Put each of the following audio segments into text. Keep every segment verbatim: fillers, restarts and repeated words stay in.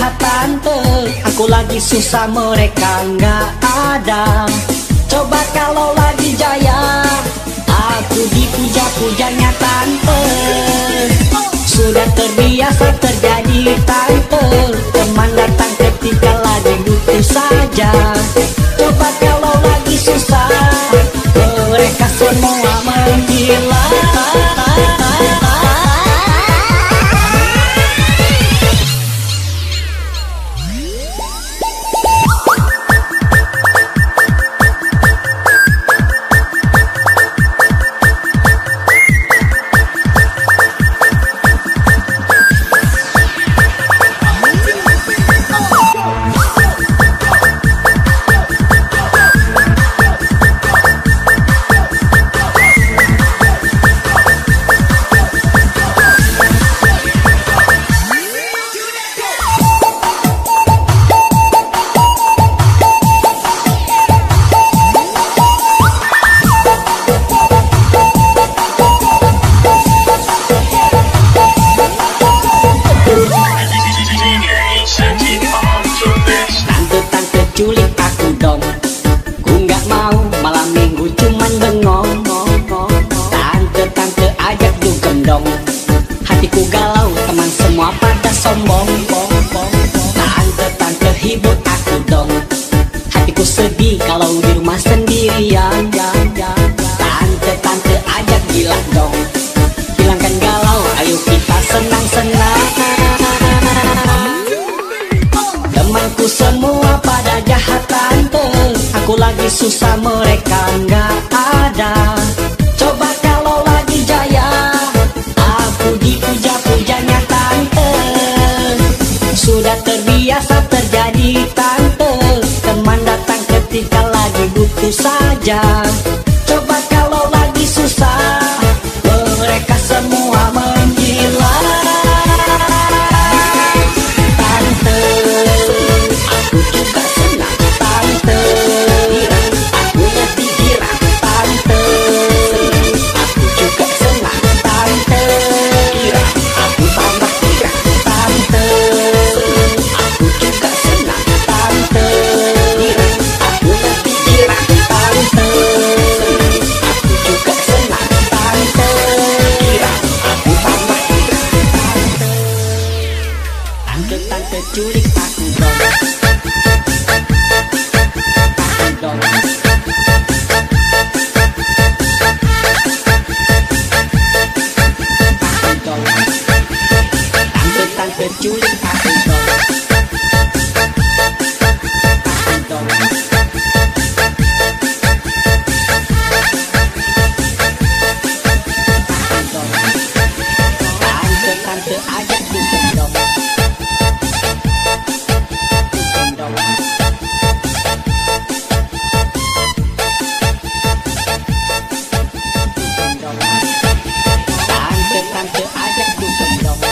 jahat tante, aku lagi susah mereka nggak ada. Coba kalau lagi jaya, aku dipuja-pujanya tante. Sudah terbiasa terjadi tante, teman datang ketika lagi butuh saja. Coba kalau lagi susah, mereka semua menggila. Culik aku dong, ku nggak mau malam minggu cuman bengong. Tante-tante ajak dugem dong, hatiku galau teman semua pada sombong. Tante-tante hibur aku dong, hatiku sedih kalau di rumah sendirian. Tante-tante ajak gila dong, hilangkan galau, ayo kita senang-senang. Temanku semua pada jahat tante, aku lagi susah mereka nggak ada. Coba kalau lagi jaya, aku dipuja-pujanya tante. Sudah terbiasa terjadi tante, teman datang ketika lagi butuh saja. Coba kalau lagi susah, mereka semua menggila. Tante culik aku dong, aku dong. Aku dong. Tante-tante culik aku dong, aku dong. Aku dong. Tante-tante ajak dugem dong. Tante-tante ajak dugem dong.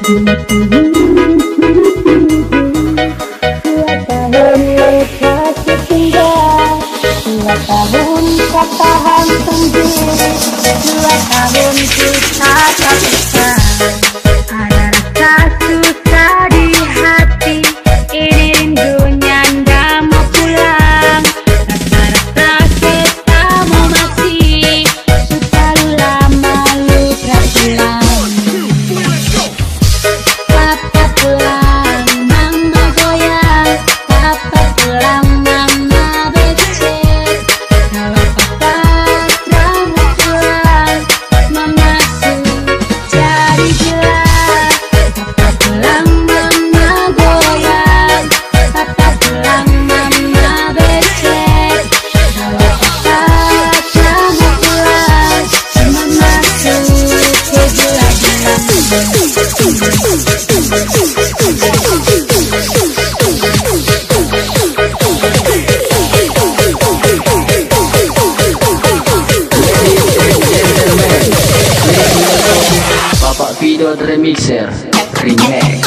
Bapak Video Remixer Remix.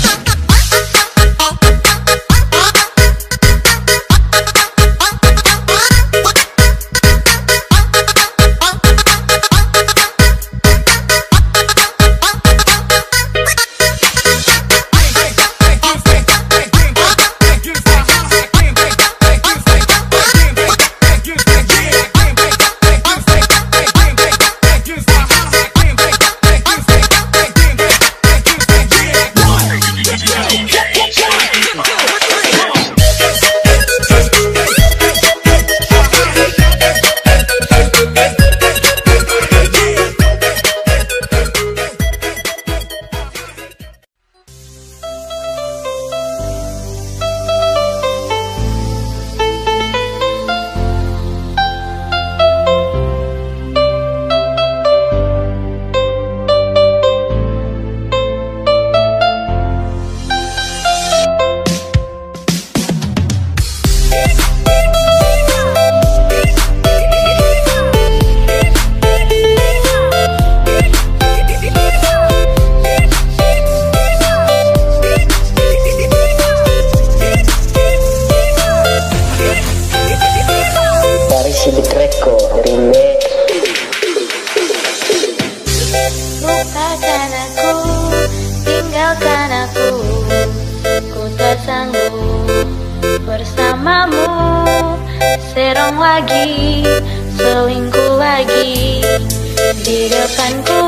Lupakan aku, tinggalkan aku, ku tak sanggup bersamamu. Serong lagi, selingkuh lagi di depanku.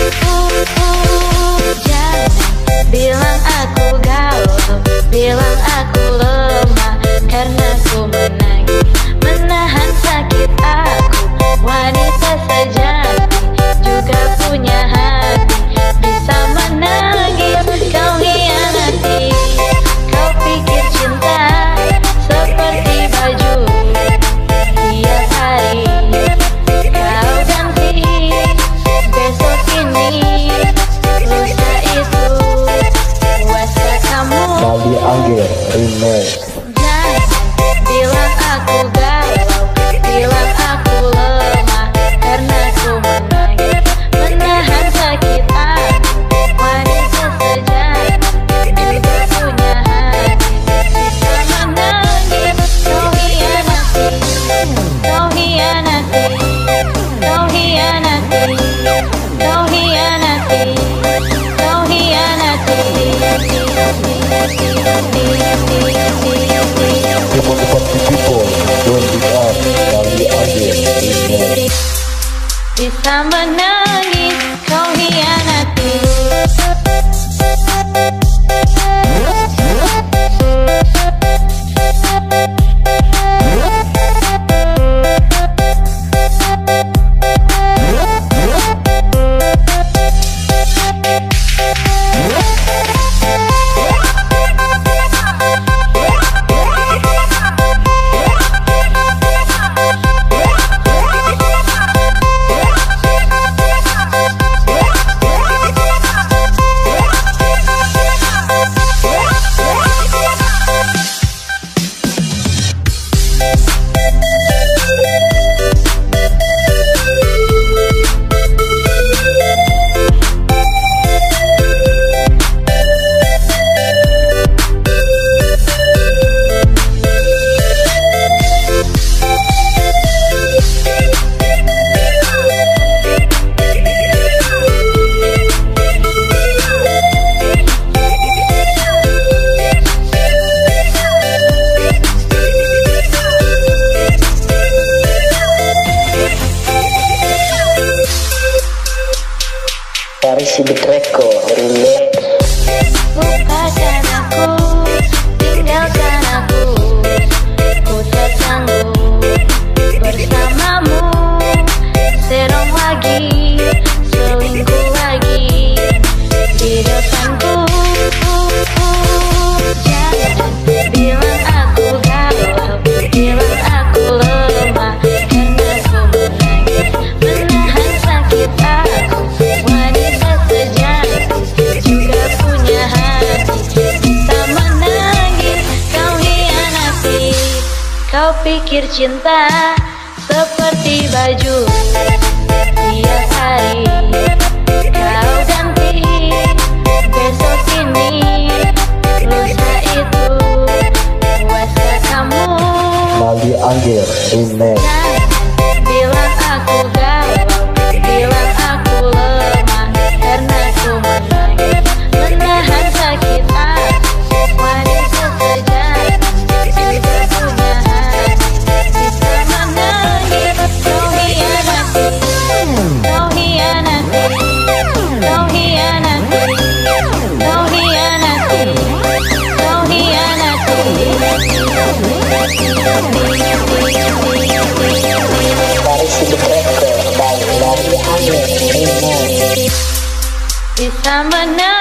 Jangan bilang aku galau, bilang aku lemah, karena ku menangis menahan sakit aku. Wanita sejati juga punya hati, bisa menangis kau hianati. Kau pikir cinta seperti baju, tiap hari kau ganti. Besok ini, lusa itu, puasa kamu. Nabi Angger Remix. Jangan bilang aku galau, bilang aku lemah, karena ku menangis menahan sakit aku. Wanita sejati juga punya hati, bisa menangis. Kau hianati, kau hianati, kau hianati, kau hianati, kau hianati. People people don't be up. Nabi Angger Remix. Bisa menangis, kau hianati. ukir cinta seperti baju. Tiap hari kau ganti, besok ini, lusa itu, puasa kamu. Naldi Angger Remix. Jangan bilang aku galau, bilang aku lemah, karena ku menangis, menahan sakit hati. Wanita sejati juga punya hati, bisa menangis. Kau hianati, kau hianati, kau hianati, kau hianati, kau hianati. Dari Sidik Record dan Naldi Angger Remix. Bisa menang